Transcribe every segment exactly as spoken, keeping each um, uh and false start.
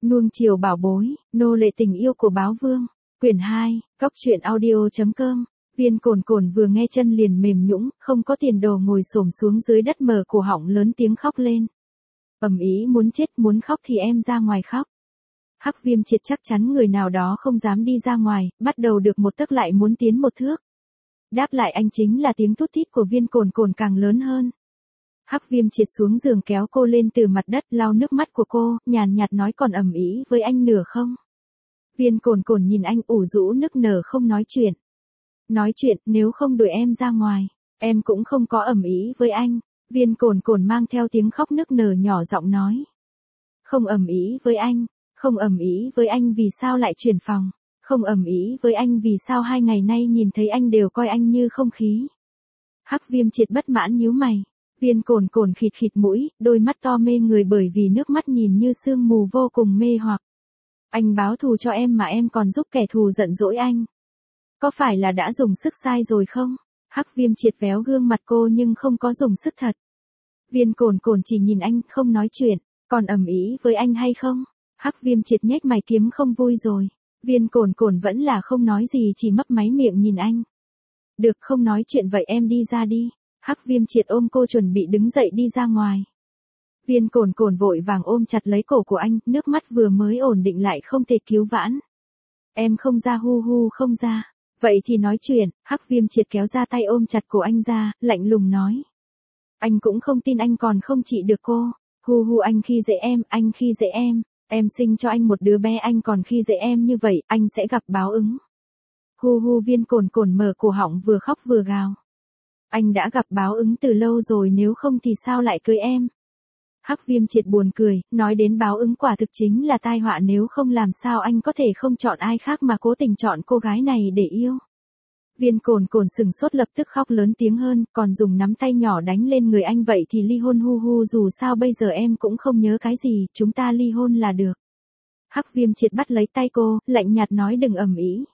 Nuông chiều bảo bối, nô lệ tình yêu của báo vương. Quyển hai, cóc truyện audio.com. Viên Cồn Cồn vừa nghe chân liền mềm nhũn, không có tiền đồ ngồi xổm xuống dưới đất mở cổ họng lớn tiếng khóc lên. Ầm ĩ muốn chết, muốn khóc thì em ra ngoài khóc. Hắc Viêm Triệt chắc chắn người nào đó không dám đi ra ngoài, bắt đầu được một tấc lại muốn tiến một thước. Đáp lại anh chính là tiếng thút thít của Viên Cồn Cồn càng lớn hơn. Hắc Viêm Triệt xuống giường kéo cô lên từ mặt đất, lau nước mắt của cô, nhàn nhạt nói còn ầm ĩ với anh nửa không? Viên Cồn Cồn nhìn anh ủ rũ nức nở không nói chuyện. Nói chuyện, nếu không đuổi em ra ngoài, em cũng không có ầm ĩ với anh. Viên Cồn Cồn mang theo tiếng khóc nức nở nhỏ giọng nói. Không ầm ĩ với anh, không ầm ĩ với anh vì sao lại chuyển phòng, không ầm ĩ với anh vì sao hai ngày nay nhìn thấy anh đều coi anh như không khí. Hắc Viêm Triệt bất mãn nhíu mày. Viên Cồn Cồn khịt khịt mũi, đôi mắt to mê người bởi vì nước mắt nhìn như sương mù vô cùng mê hoặc. Anh báo thù cho em mà em còn giúp kẻ thù giận dỗi anh. Có phải là đã dùng sức sai rồi không? Hắc Viêm Triệt véo gương mặt cô nhưng không có dùng sức thật. Viên Cồn Cồn chỉ nhìn anh, không nói chuyện, còn ầm ĩ với anh hay không? Hắc Viêm Triệt nhếch mày kiếm không vui rồi. Viên Cồn Cồn vẫn là không nói gì, chỉ mấp máy miệng nhìn anh. Được, không nói chuyện vậy em đi ra đi. Hắc Viêm Triệt ôm cô chuẩn bị đứng dậy đi ra ngoài. Viên Cồn Cồn vội vàng ôm chặt lấy cổ của anh, nước mắt vừa mới ổn định lại không thể cứu vãn. Em không ra, hu hu không ra. Vậy thì nói chuyện. Hắc Viêm Triệt kéo ra tay ôm chặt cổ anh ra, lạnh lùng nói. Anh cũng không tin anh còn không trị được cô. Hu hu anh khi dễ em, anh khi dễ em. Em sinh cho anh một đứa bé anh còn khi dễ em như vậy, anh sẽ gặp báo ứng. Hu hu Viên Cồn Cồn mở cổ họng vừa khóc vừa gào. Anh đã gặp báo ứng từ lâu rồi, nếu không thì sao lại cưới em? Hắc Viêm Triệt buồn cười, nói đến báo ứng quả thực chính là tai họa, nếu không làm sao anh có thể không chọn ai khác mà cố tình chọn cô gái này để yêu. Viên Cồn Cồn sừng sốt lập tức khóc lớn tiếng hơn, còn dùng nắm tay nhỏ đánh lên người anh. Vậy thì ly hôn, hu hu dù sao bây giờ em cũng không nhớ cái gì, chúng ta ly hôn là được. Hắc Viêm Triệt bắt lấy tay cô, lạnh nhạt nói đừng ầm ĩ.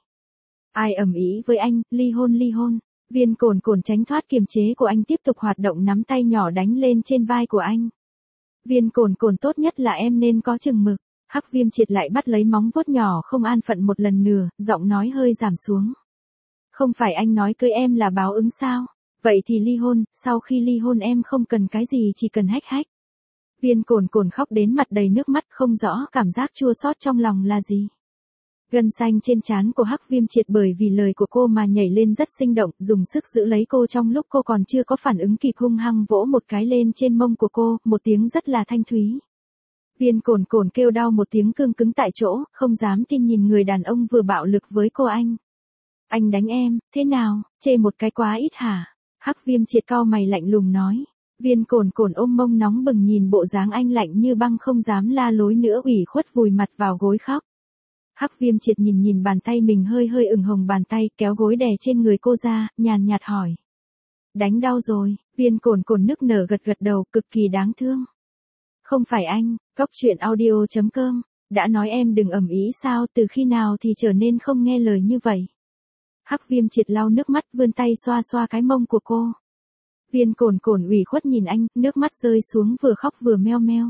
Ai ầm ĩ với anh, ly hôn ly hôn. Viên Cồn Cồn tránh thoát kiềm chế của anh, tiếp tục hoạt động nắm tay nhỏ đánh lên trên vai của anh. Viên Cồn Cồn tốt nhất là em nên có chừng mực. Hắc Viêm Triệt lại bắt lấy móng vuốt nhỏ không an phận một lần nữa, giọng nói hơi giảm xuống. Không phải anh nói cưới em là báo ứng sao? Vậy thì ly hôn, sau khi ly hôn em không cần cái gì, chỉ cần hách hách. Viên Cồn Cồn khóc đến mặt đầy nước mắt, không rõ cảm giác chua xót trong lòng là gì. Gân xanh trên trán của Hắc Viêm Triệt bởi vì lời của cô mà nhảy lên rất sinh động, dùng sức giữ lấy cô trong lúc cô còn chưa có phản ứng kịp, hung hăng vỗ một cái lên trên mông của cô, một tiếng rất là thanh thúy. Viên Cồn Cồn kêu đau một tiếng cương cứng tại chỗ, không dám tin nhìn người đàn ông vừa bạo lực với cô. Anh. Anh đánh em, thế nào, chê một cái quá ít hả? Hắc Viêm Triệt cau mày lạnh lùng nói. Viên Cồn Cồn ôm mông nóng bừng nhìn bộ dáng anh lạnh như băng, không dám la lối nữa, ủy khuất vùi mặt vào gối khóc. Hắc Viêm Triệt nhìn nhìn bàn tay mình hơi hơi ửng hồng bàn tay, kéo gối đè trên người cô ra, nhàn nhạt hỏi. Đánh đau rồi? Viên Cồn Cồn nức nở gật gật đầu, cực kỳ đáng thương. Không phải anh, cóc truyện audio.com, đã nói em đừng ầm ĩ sao, từ khi nào thì trở nên không nghe lời như vậy? Hắc Viêm Triệt lau nước mắt, vươn tay xoa xoa cái mông của cô. Viên Cồn Cồn ủy khuất nhìn anh, nước mắt rơi xuống, vừa khóc vừa meo meo.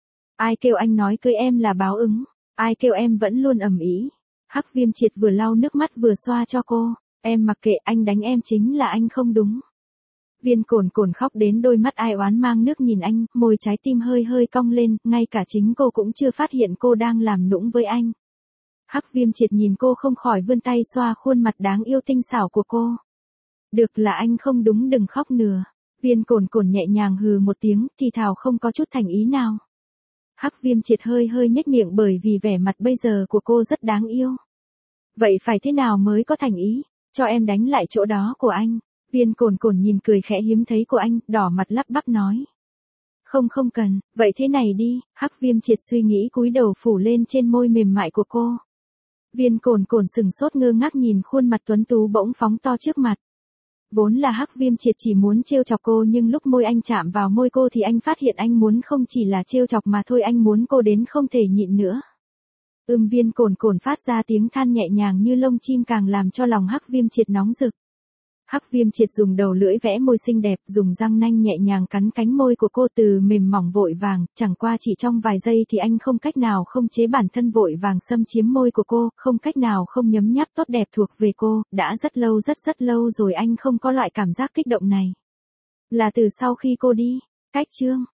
Ai kêu anh nói cưới em là báo ứng? Ai kêu em vẫn luôn ầm ĩ? Hắc Viêm Triệt vừa lau nước mắt vừa xoa cho cô. Em mặc kệ, anh đánh em chính là anh không đúng. Viên Cồn Cồn khóc đến đôi mắt ai oán mang nước nhìn anh, môi trái tim hơi hơi cong lên, ngay cả chính cô cũng chưa phát hiện cô đang làm nũng với anh. Hắc Viêm Triệt nhìn cô không khỏi vươn tay xoa khuôn mặt đáng yêu tinh xảo của cô. Được, là anh không đúng, đừng khóc nữa. Viên Cồn Cồn nhẹ nhàng hừ một tiếng, thì thào không có chút thành ý nào. Hắc Viêm Triệt hơi hơi nhếch miệng bởi vì vẻ mặt bây giờ của cô rất đáng yêu. Vậy phải thế nào mới có thành ý? Cho em đánh lại chỗ đó của anh. Viên Cồn Cồn nhìn cười khẽ hiếm thấy của anh, đỏ mặt lắp bắp nói. Không không cần, vậy thế này đi. Hắc Viêm Triệt suy nghĩ cúi đầu phủ lên trên môi mềm mại của cô. Viên Cồn Cồn sừng sốt ngơ ngác nhìn khuôn mặt tuấn tú bỗng phóng to trước mặt. Vốn là Hắc Viêm Triệt chỉ muốn trêu chọc cô, nhưng lúc môi anh chạm vào môi cô thì anh phát hiện anh muốn không chỉ là trêu chọc mà thôi, anh muốn cô đến không thể nhịn nữa. Ưm Viên Cồn Cồn phát ra tiếng than nhẹ nhàng như lông chim, càng làm cho lòng Hắc Viêm Triệt nóng rực. Hắc Viêm Triệt dùng đầu lưỡi vẽ môi xinh đẹp, dùng răng nanh nhẹ nhàng cắn cánh môi của cô từ mềm mỏng vội vàng, chẳng qua chỉ trong vài giây thì anh không cách nào không chế bản thân vội vàng xâm chiếm môi của cô, không cách nào không nhấm nháp tốt đẹp thuộc về cô, đã rất lâu rất rất lâu rồi anh không có loại cảm giác kích động này. Là từ sau khi cô đi, cách chương